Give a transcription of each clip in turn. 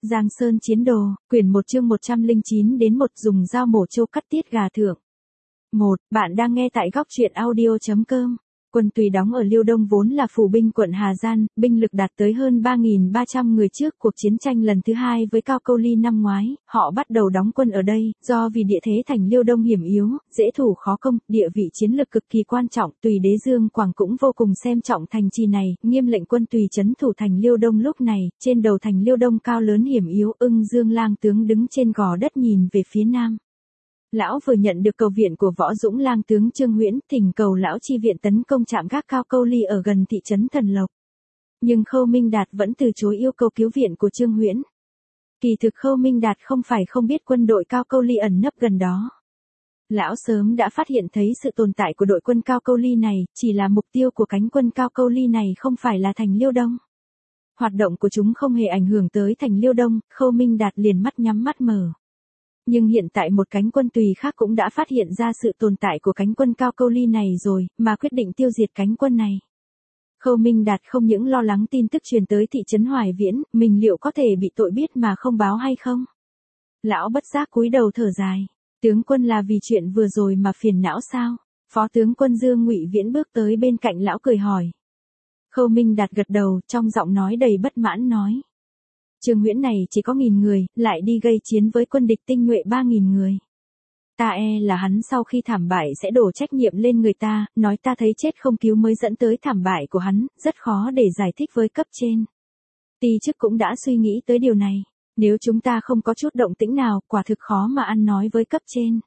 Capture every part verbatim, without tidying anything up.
Giang Sơn Chiến Đồ, quyển một chương một trăm lẻ chín đến một dùng dao mổ trâu cắt tiết gà thượng. một. Bạn đang nghe tại góc truyện audio chấm com. Quân Tùy đóng ở Liêu Đông vốn là phủ binh quận Hà Giang, binh lực đạt tới hơn ba nghìn ba trăm người trước cuộc chiến tranh lần thứ hai với Cao Câu Ly năm ngoái, họ bắt đầu đóng quân ở đây, do vì địa thế thành Liêu Đông hiểm yếu, dễ thủ khó công, địa vị chiến lược cực kỳ quan trọng, Tùy đế Dương Quảng cũng vô cùng xem trọng thành trì này, nghiêm lệnh quân Tùy trấn thủ thành Liêu Đông. Lúc này, trên đầu thành Liêu Đông cao lớn hiểm yếu, Ưng Dương Lang tướng đứng trên gò đất nhìn về phía nam. Lão vừa nhận được cầu viện của Võ Dũng Lang tướng Trương Huyễn, thỉnh cầu lão chi viện tấn công trạm gác Cao Câu Ly ở gần thị trấn Thần Lộc. Nhưng Khâu Minh Đạt vẫn từ chối yêu cầu cứu viện của Trương Huyễn. Kỳ thực Khâu Minh Đạt không phải không biết quân đội Cao Câu Ly ẩn nấp gần đó. Lão sớm đã phát hiện thấy sự tồn tại của đội quân Cao Câu Ly này, chỉ là mục tiêu của cánh quân Cao Câu Ly này không phải là thành Liêu Đông. Hoạt động của chúng không hề ảnh hưởng tới thành Liêu Đông, Khâu Minh Đạt liền mắt nhắm mắt mở. Nhưng hiện tại một cánh quân Tùy khác cũng đã phát hiện ra sự tồn tại của cánh quân Cao Câu Ly này rồi, mà quyết định tiêu diệt cánh quân này. Khâu Minh Đạt không những lo lắng tin tức truyền tới thị trấn Hoài Viễn, mình liệu có thể bị tội biết mà không báo hay không? Lão bất giác cúi đầu thở dài. Tướng quân là vì chuyện vừa rồi mà phiền não sao? Phó tướng quân Dương Ngụy Viễn bước tới bên cạnh lão cười hỏi. Khâu Minh Đạt gật đầu, trong giọng nói đầy bất mãn nói. Trương Huyễn này chỉ có nghìn người, lại đi gây chiến với quân địch tinh nhuệ ba nghìn người. Ta e là hắn sau khi thảm bại sẽ đổ trách nhiệm lên người ta, nói ta thấy chết không cứu mới dẫn tới thảm bại của hắn, rất khó để giải thích với cấp trên. Ti chức cũng đã suy nghĩ tới điều này, nếu chúng ta không có chút động tĩnh nào, quả thực khó mà ăn nói với cấp trên.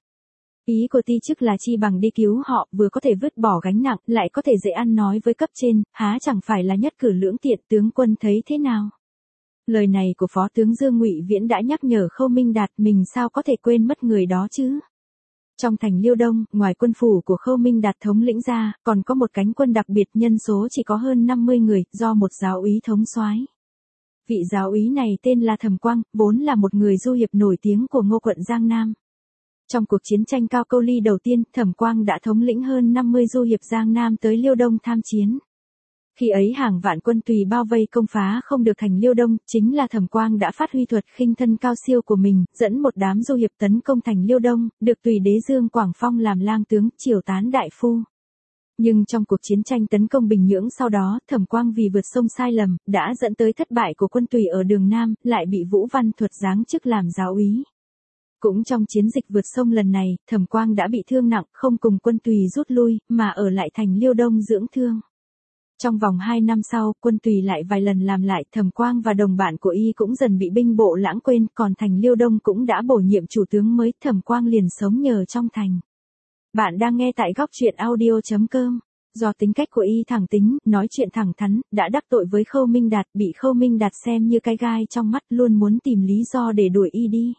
Ý của ti chức là chi bằng đi cứu họ, vừa có thể vứt bỏ gánh nặng, lại có thể dễ ăn nói với cấp trên, há chẳng phải là nhất cử lưỡng tiện, tướng quân thấy thế nào? Lời này của Phó tướng Dương Ngụy Viễn đã nhắc nhở Khâu Minh Đạt mình sao có thể quên mất người đó chứ. Trong thành Liêu Đông, ngoài quân phủ của Khâu Minh Đạt thống lĩnh ra, còn có một cánh quân đặc biệt nhân số chỉ có hơn năm mươi người, do một giáo úy thống soái. Vị giáo úy này tên là Thẩm Quang, vốn là một người du hiệp nổi tiếng của Ngô quận Giang Nam. Trong cuộc chiến tranh Cao Câu Ly đầu tiên, Thẩm Quang đã thống lĩnh hơn năm mươi du hiệp Giang Nam tới Liêu Đông tham chiến. Khi ấy hàng vạn quân Tùy bao vây công phá không được thành Liêu Đông, chính là Thẩm Quang đã phát huy thuật khinh thân cao siêu của mình, dẫn một đám du hiệp tấn công thành Liêu Đông, được Tùy đế Dương Quảng phong làm lang tướng, triều tán đại phu. Nhưng trong cuộc chiến tranh tấn công Bình Nhưỡng sau đó, Thẩm Quang vì vượt sông sai lầm, đã dẫn tới thất bại của quân Tùy ở đường Nam, lại bị Vũ Văn Thuật giáng chức làm giáo úy. Cũng trong chiến dịch vượt sông lần này, Thẩm Quang đã bị thương nặng, không cùng quân Tùy rút lui, mà ở lại thành Liêu Đông dưỡng thương. Trong vòng hai năm sau, quân Tùy lại vài lần làm lại, Thẩm Quang và đồng bạn của y cũng dần bị binh bộ lãng quên, còn thành Liêu Đông cũng đã bổ nhiệm chủ tướng mới, Thẩm Quang liền sống nhờ trong thành. Bạn đang nghe tại góc truyện audio chấm com. Do tính cách của y thẳng tính, nói chuyện thẳng thắn, đã đắc tội với Khâu Minh Đạt, bị Khâu Minh Đạt xem như cái gai trong mắt, luôn muốn tìm lý do để đuổi y đi.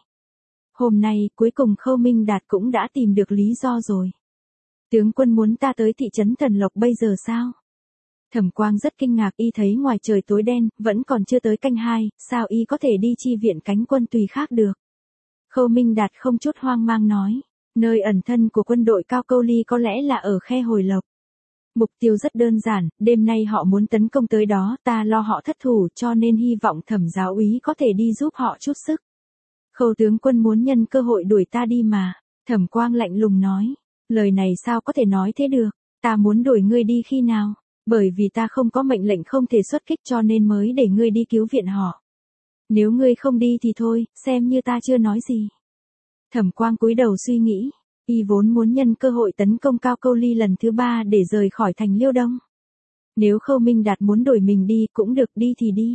Hôm nay, cuối cùng Khâu Minh Đạt cũng đã tìm được lý do rồi. Tướng quân muốn ta tới thị trấn Thần Lộc bây giờ sao? Thẩm Quang rất kinh ngạc, y thấy ngoài trời tối đen, vẫn còn chưa tới canh hai, sao y có thể đi chi viện cánh quân Tùy khác được? Khâu Minh Đạt không chút hoang mang nói, nơi ẩn thân của quân đội Cao Câu Ly có lẽ là ở khe Hồi Lộc. Mục tiêu rất đơn giản, đêm nay họ muốn tấn công tới đó, ta lo họ thất thủ cho nên hy vọng Thẩm giáo úy có thể đi giúp họ chút sức. Khâu tướng quân muốn nhân cơ hội đuổi ta đi mà. Thẩm Quang lạnh lùng nói, lời này sao có thể nói thế được, ta muốn đuổi ngươi đi khi nào? Bởi vì ta không có mệnh lệnh không thể xuất kích cho nên mới để ngươi đi cứu viện họ. Nếu ngươi không đi thì thôi, xem như ta chưa nói gì. Thẩm Quang cúi đầu suy nghĩ, y vốn muốn nhân cơ hội tấn công Cao Câu Ly lần thứ ba để rời khỏi thành Liêu Đông. Nếu Khâu Minh Đạt muốn đuổi mình đi cũng được, đi thì đi.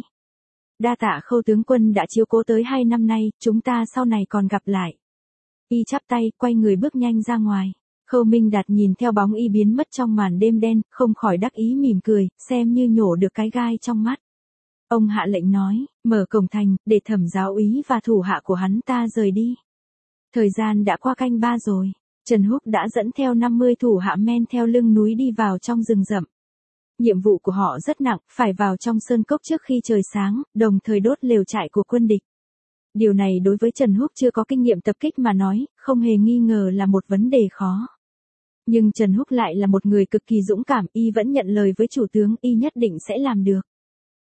Đa tạ Khâu tướng quân đã chiếu cố tới hai năm nay, chúng ta sau này còn gặp lại. Y chắp tay, quay người bước nhanh ra ngoài. Khâu Minh Đạt nhìn theo bóng y biến mất trong màn đêm đen, không khỏi đắc ý mỉm cười, xem như nhổ được cái gai trong mắt. Ông hạ lệnh nói, mở cổng thành, để Thẩm giáo úy và thủ hạ của hắn ta rời đi. Thời gian đã qua canh ba rồi, Trần Húc đã dẫn theo năm mươi thủ hạ men theo lưng núi đi vào trong rừng rậm. Nhiệm vụ của họ rất nặng, phải vào trong sơn cốc trước khi trời sáng, đồng thời đốt lều trại của quân địch. Điều này đối với Trần Húc chưa có kinh nghiệm tập kích mà nói, không hề nghi ngờ là một vấn đề khó. Nhưng Trần Húc lại là một người cực kỳ dũng cảm, y vẫn nhận lời với chủ tướng, y nhất định sẽ làm được.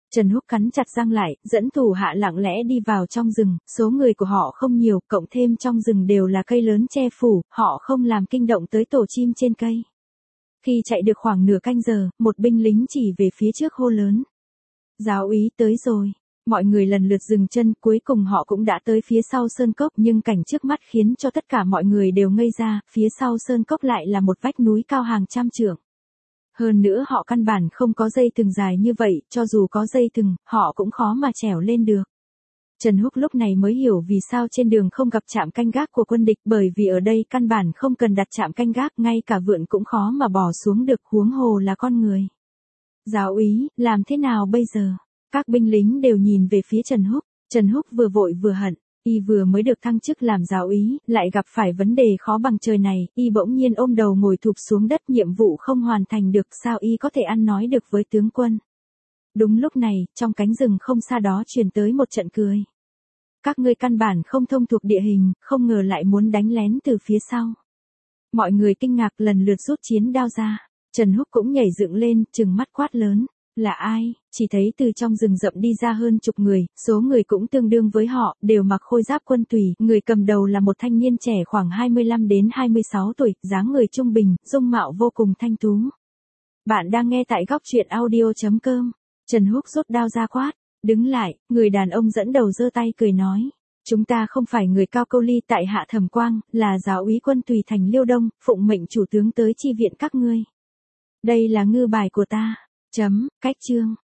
Trần Húc cắn chặt răng lại, dẫn thủ hạ lặng lẽ đi vào trong rừng, số người của họ không nhiều, cộng thêm trong rừng đều là cây lớn che phủ, họ không làm kinh động tới tổ chim trên cây. Khi chạy được khoảng nửa canh giờ, một binh lính chỉ về phía trước hô lớn. Giáo úy tới rồi. Mọi người lần lượt dừng chân, cuối cùng họ cũng đã tới phía sau sơn cốc, nhưng cảnh trước mắt khiến cho tất cả mọi người đều ngây ra, phía sau sơn cốc lại là một vách núi cao hàng trăm trượng. Hơn nữa họ căn bản không có dây thừng dài như vậy, cho dù có dây thừng, họ cũng khó mà trèo lên được. Trần Húc lúc này mới hiểu vì sao trên đường không gặp trạm canh gác của quân địch, bởi vì ở đây căn bản không cần đặt trạm canh gác, ngay cả vượn cũng khó mà bỏ xuống được, huống hồ là con người. Giáo úy, làm thế nào bây giờ? Các binh lính đều nhìn về phía Trần Húc. Trần Húc vừa vội vừa hận, y vừa mới được thăng chức làm giáo úy, lại gặp phải vấn đề khó bằng trời này, y bỗng nhiên ôm đầu ngồi thụp xuống đất, nhiệm vụ không hoàn thành được, sao y có thể ăn nói được với tướng quân. Đúng lúc này, trong cánh rừng không xa đó truyền tới một trận cười. Các ngươi căn bản không thông thuộc địa hình, không ngờ lại muốn đánh lén từ phía sau. Mọi người kinh ngạc lần lượt rút chiến đao ra. Trần Húc cũng nhảy dựng lên, trừng mắt quát lớn. Là ai? Chỉ thấy từ trong rừng rậm đi ra hơn chục người, số người cũng tương đương với họ, đều mặc khôi giáp quân tùy. Người cầm đầu là một thanh niên trẻ khoảng hai mươi lăm đến hai mươi sáu tuổi, dáng người trung bình, dung mạo vô cùng thanh tú. Bạn đang nghe tại góc truyện audio chấm com. Trần Húc rút đao ra quát. Đứng lại, người đàn ông dẫn đầu giơ tay cười nói. Chúng ta không phải người Cao Câu Ly tại Hạ Thẩm Quang, là giáo úy quân tùy thành Liêu Đông, phụng mệnh chủ tướng tới chi viện các ngươi. Đây là ngư bài của ta. Chấm, cách chương.